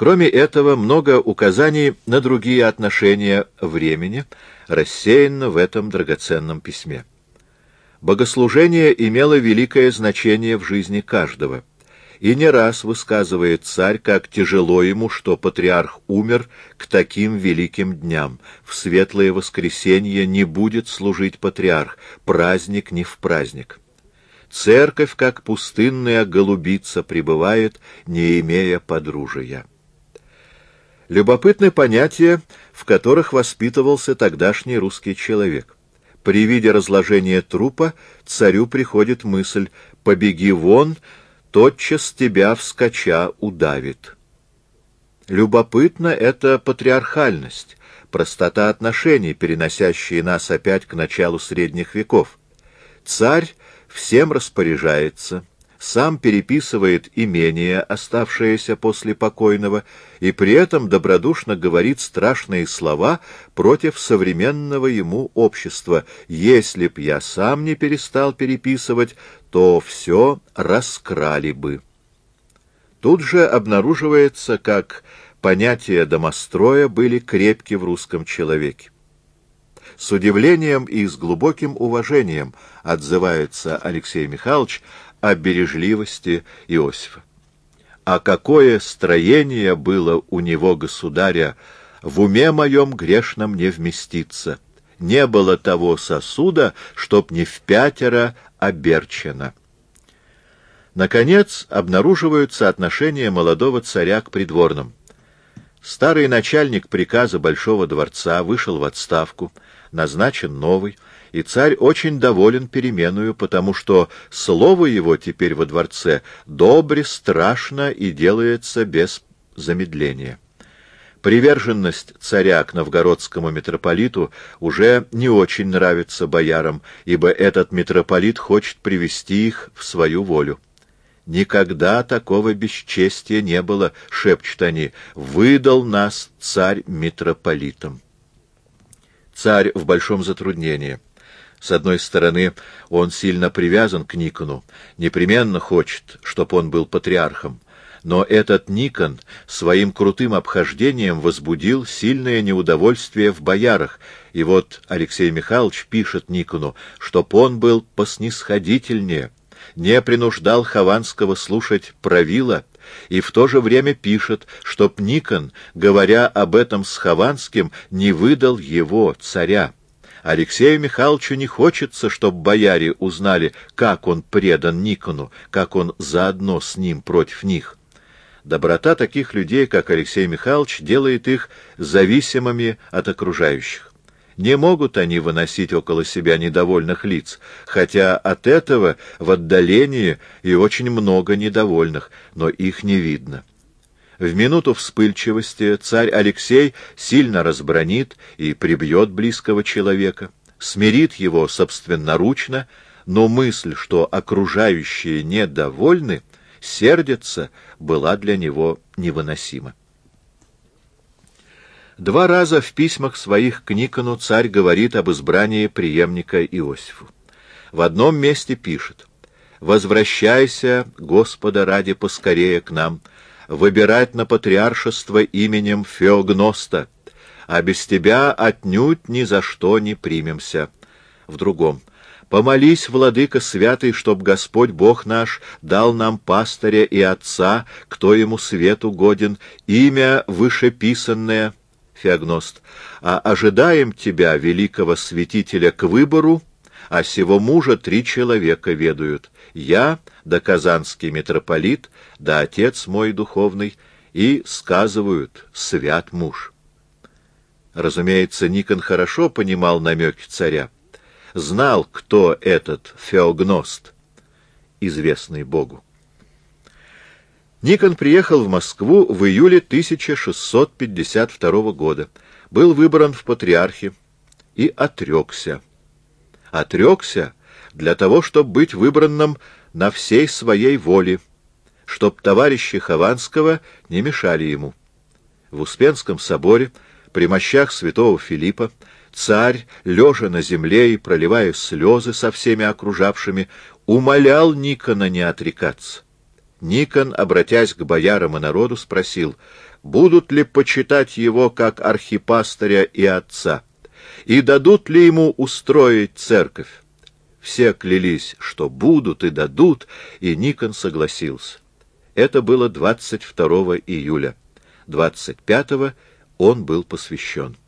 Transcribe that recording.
Кроме этого, много указаний на другие отношения времени рассеяно в этом драгоценном письме. Богослужение имело великое значение в жизни каждого, и не раз высказывает царь, как тяжело ему, что патриарх умер к таким великим дням. В светлое воскресенье не будет служить патриарх, праздник не в праздник. Церковь, как пустынная голубица, пребывает, не имея подружия. Любопытны понятия, в которых воспитывался тогдашний русский человек. При виде разложения трупа царю приходит мысль: «Побеги вон, тотчас тебя вскача удавит». Любопытна эта патриархальность, простота отношений, переносящие нас опять к началу средних веков. Царь всем распоряжается, сам переписывает имение, оставшееся после покойного, и при этом добродушно говорит страшные слова против современного ему общества. «Если б я сам не перестал переписывать, то все раскрали бы». Тут же обнаруживается, как понятия домостроя были крепки в русском человеке. С удивлением и с глубоким уважением отзывается Алексей Михайлович о бережливости Иосифа. А какое строение было у него, государя, в уме моем грешном не вместится. Не было того сосуда, чтоб не впятеро оберчено. Наконец, обнаруживаются отношения молодого царя к придворным. Старый начальник приказа Большого дворца вышел в отставку, назначен новый, и царь очень доволен переменою, потому что слово его теперь во дворце добре, страшно и делается без замедления. Приверженность царя к новгородскому митрополиту уже не очень нравится боярам, ибо этот митрополит хочет привести их в свою волю. «Никогда такого бесчестия не было», — шепчут они, — «выдал нас царь митрополитом». Царь в большом затруднении. С одной стороны, он сильно привязан к Никону, непременно хочет, чтобы он был патриархом, но этот Никон своим крутым обхождением возбудил сильное неудовольствие в боярах, и вот Алексей Михайлович пишет Никону, чтоб он был поснисходительнее, не принуждал Хованского слушать правила, и в то же время пишет, чтоб Никон, говоря об этом с Хованским, не выдал его, царя. Алексею Михайловичу не хочется, чтоб бояре узнали, как он предан Никону, как он заодно с ним против них. Доброта таких людей, как Алексей Михайлович, делает их зависимыми от окружающих. Не могут они выносить около себя недовольных лиц, хотя от этого в отдалении и очень много недовольных, но их не видно. В минуту вспыльчивости царь Алексей сильно разбранит и прибьет близкого человека, смирит его собственноручно, но мысль, что окружающие недовольны, сердятся, была для него невыносима. Два раза в письмах своих к Никону царь говорит об избрании преемника Иосифу. В одном месте пишет: «Возвращайся, Господа ради, поскорее к нам, выбирать на патриаршество именем Феогноста, а без тебя отнюдь ни за что не примемся». В другом: «Помолись, владыка святый, чтоб Господь Бог наш дал нам пастыря и отца, кто ему свету годен, имя вышеписанное». Феогност: «А ожидаем тебя, великого святителя, к выбору, а сего мужа 3 человека ведают: я, да казанский митрополит, да отец мой духовный, и сказывают: свят муж». Разумеется, Никон хорошо понимал намеки царя, знал, кто этот Феогност, известный Богу. Никон приехал в Москву в июле 1652 года, был выбран в патриархи и отрекся. Отрекся для того, чтобы быть выбранным на всей своей воле, чтоб товарищи Хованского не мешали ему. В Успенском соборе, при мощах святого Филиппа, царь, лежа на земле и проливая слезы со всеми окружавшими, умолял Никона не отрекаться. Никон, обратясь к боярам и народу, спросил, будут ли почитать его как архипастыря и отца, и дадут ли ему устроить церковь. Все клялись, что будут и дадут, и Никон согласился. Это было 22 июля. 25-го он был посвящен.